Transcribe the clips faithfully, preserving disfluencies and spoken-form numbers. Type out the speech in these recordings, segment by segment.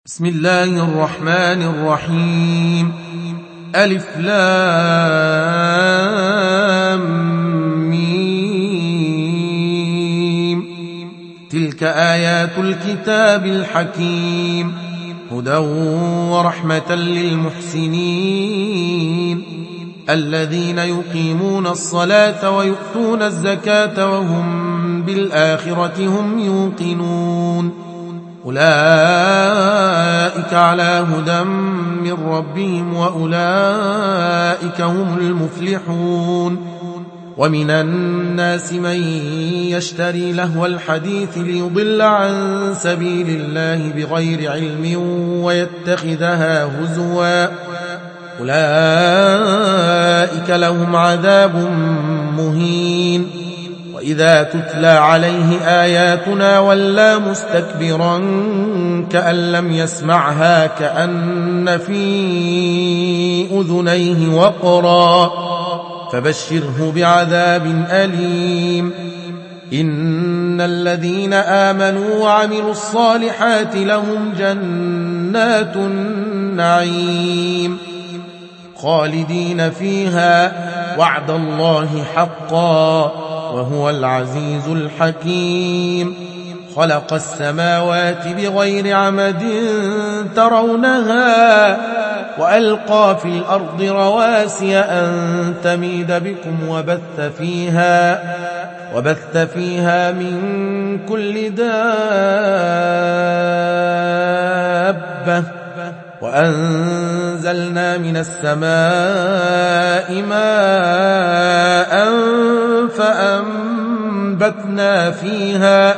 بسم الله الرحمن الرحيم. ألف لام ميم. تلك آيات الكتاب الحكيم هدى ورحمة للمحسنين الذين يقيمون الصلاة ويؤتون الزكاة وهم بالآخرة هم يوقنون أولئك على هدى من ربهم وأولئك هم المفلحون. ومن الناس من يشتري لهو الحديث ليضل عن سبيل الله بغير علم ويتخذها هزوا أولئك لهم عذاب مهين. وإذا تتلى عليه آياتنا ولى مستكبرا كأن لم يسمعها كأن في أذنيه وقرا فبشره بعذاب أليم. إن الذين آمنوا وعملوا الصالحات لهم جنات النعيم خالدين فيها وعد الله حقا وهو العزيز الحكيم. خلق السماوات بغير عمد ترونها وألقى في الأرض رواسي أن تميد بكم وبث فيها وبث فيها من كل دابة وأنزلنا من السماء ماء فأنبتنا فيها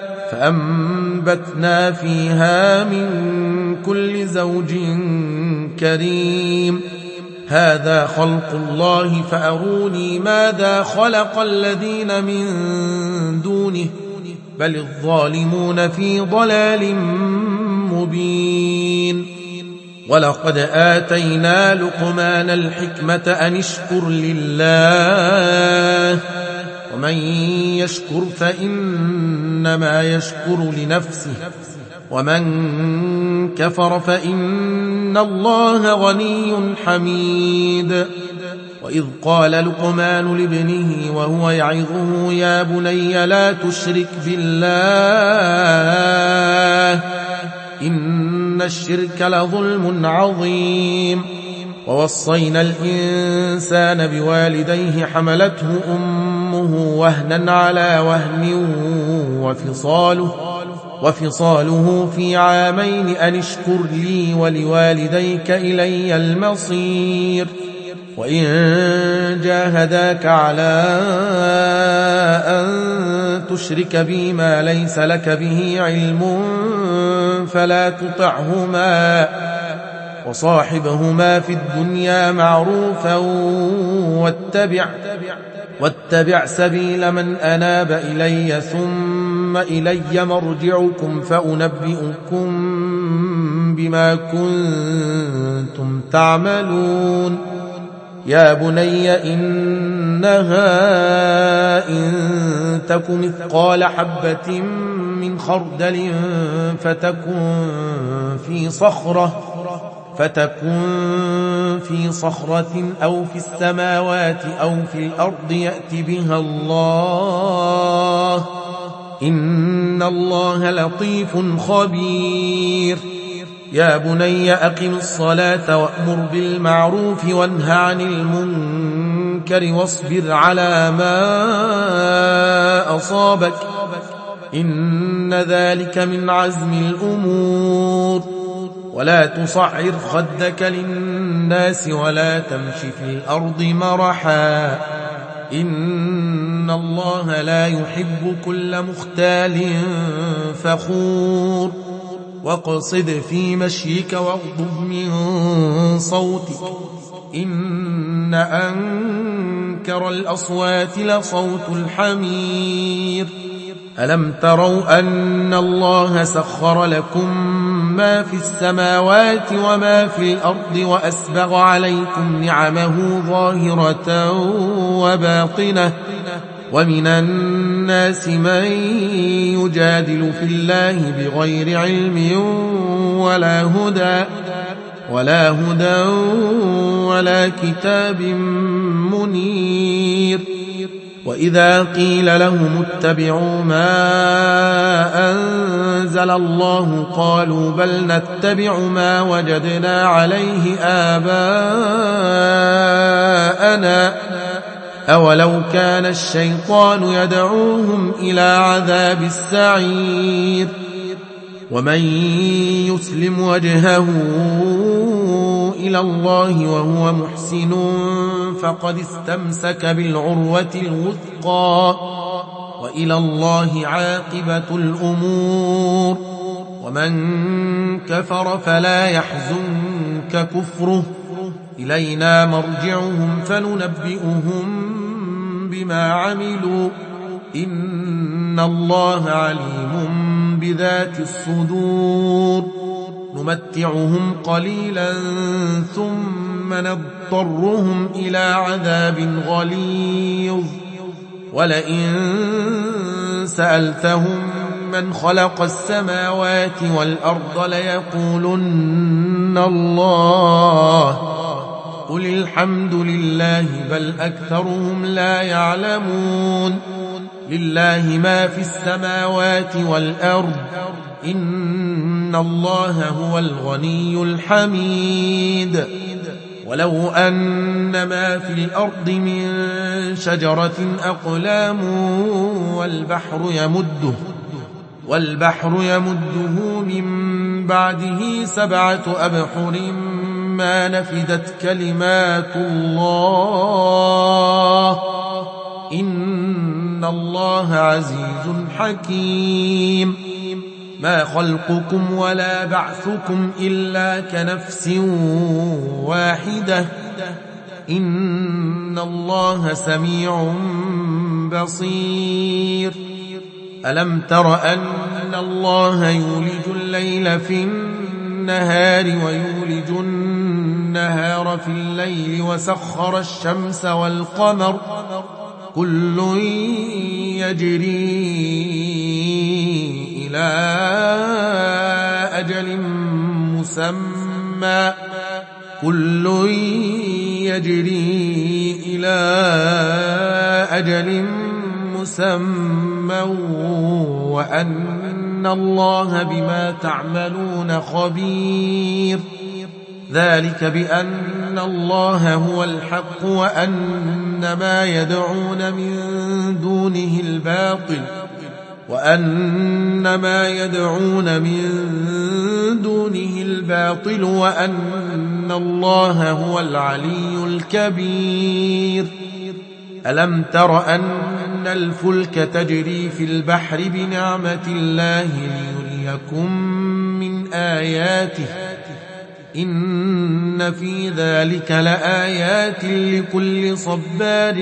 فأنبتنا فيها من كل زوج كريم. هذا خلق الله فأروني ماذا خلق الذين من دونه بل الظالمون في ضلال مبين. ولقد آتينا لقمان الحكمة أن اشكر لله ومن يشكر فإنما يشكر لنفسه ومن كفر فإن الله غني حميد. وإذ قال لقمان لابنه وهو يعظه يا بني لا تشرك بالله إن الشرك لظلم عظيم. ووصينا الإنسان بوالديه حملته أمه وهنا على وهن وفصاله, وفصاله في عامين أن اشكر لي ولوالديك إلي المصير. وإن جاهداك على أن تشرك بي ما ليس لك به علم فلا تطعهما وصاحبهما في الدنيا معروفا واتبع, واتبع سبيل من أناب إلي ثم إلي مرجعكم فأنبئكم بما كنتم تعملون. يا بني إنها إن تك مثقال حبة من خردل فتكن في صخرة فتكن في صخرة أو في السماوات أو في الأرض يأت بها الله إن الله لطيف خبير. يا بني أقم الصلاة وأمر بالمعروف وانه عن المنكر واصبر على ما أصابك إن ذلك من عزم الأمور. ولا تصعر خدك للناس ولا تمش في الأرض مرحا إن الله لا يحب كل مختال فخور. واقصد في مشيك واغضب من صوتك إن أنكر الأصوات لصوت الحمير. ألم تروا أن الله سخر لكم ما في السماوات وما في الأرض وأسبغ عليكم نعمه ظاهرة وباطنة ومن الناس من يجادل في الله بغير علم ولا هدى ولا هدى ولا كتاب منير. وإذا قيل لهم اتبعوا ما أنزل الله قالوا بل نتبع ما وجدنا عليه آباءنا أولو كان الشيطان يدعوهم إلى عذاب السعير. ومن يسلم وجهه إلى الله وهو محسن فقد استمسك بالعروة الوثقى وإلى الله عاقبة الأمور. ومن كفر فلا يحزنك كفره إلينا مرجعهم فننبئهم بما عملوا إن الله عليم بذات الصدور. نمتعهم قليلا ثم نضطرهم إلى عذاب غليظ. ولئن سألتهم من خلق السماوات والأرض ليقولن الله قل الحمد لله بل أكثرهم لا يعلمون. لله ما في السماوات والأرض إن الله هو الغني الحميد. ولو أن ما في الأرض من شجرة أقلام والبحر يمده والبحر يمده من بعده سبعة أبحر ما نفدت كلمات الله إن الله عزيز حكيم. ما خلقكم ولا بعثكم إلا كنفس واحدة إن الله سميع بصير. ألم تر أن الله يولج الليل في النهار ويولج النهار في الليل وسخر الشمس والقمر كل يجري إلى أجل مسمى كل يجري إلى أجل مسمى وأن الله بما تعملون خبير. ذلك بأن الله هو الحق وأن ما يدعون من دونه الباطل وأن ما يدعون من دونه الباطل وأن الله هو العلي الكبير. ألم تر أن الفلك تجري في البحر بنعمة الله ليريكم من آياته إن في ذلك لآيات لكل صبار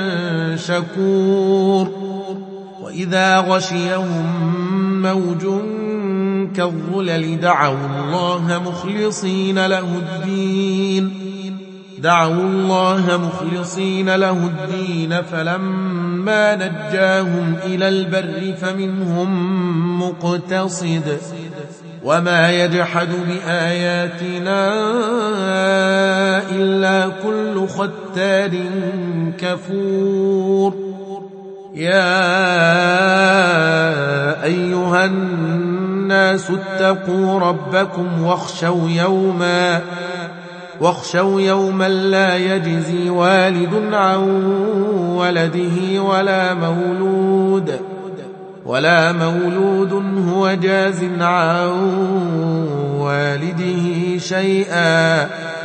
شكور. وإذا غشيهم موج كالظلل دعوا الله مخلصين له الدين دعوا الله مخلصين له الدين فلما نجاهم إلى البر فمنهم مقتصد وما يجحد بآياتنا إلا كل ختار كفور. يا أيها الناس اتقوا ربكم واخشوا يوما واخشوا يوما لا يجزي والد عن ولده ولا مولود ولا مولود هو جاز عن والده شيئا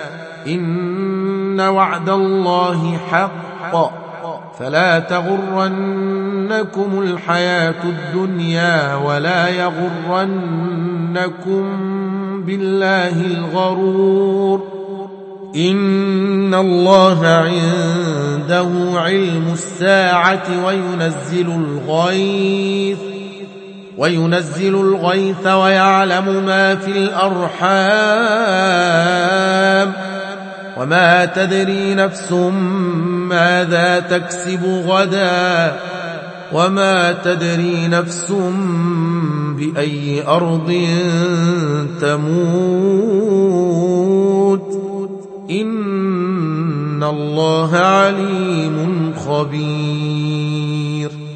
إن وعد الله حق فلا تغرنكم الحياة الدنيا ولا يغرنكم بالله الغرور. إن الله عنده علم الساعة وينزل الغيث وينزل الغيث ويعلم ما في الأرحام وما تدري نفس ماذا تكسب غدا وما تدري نفس بأي أرض تموت إن الله عليم خبير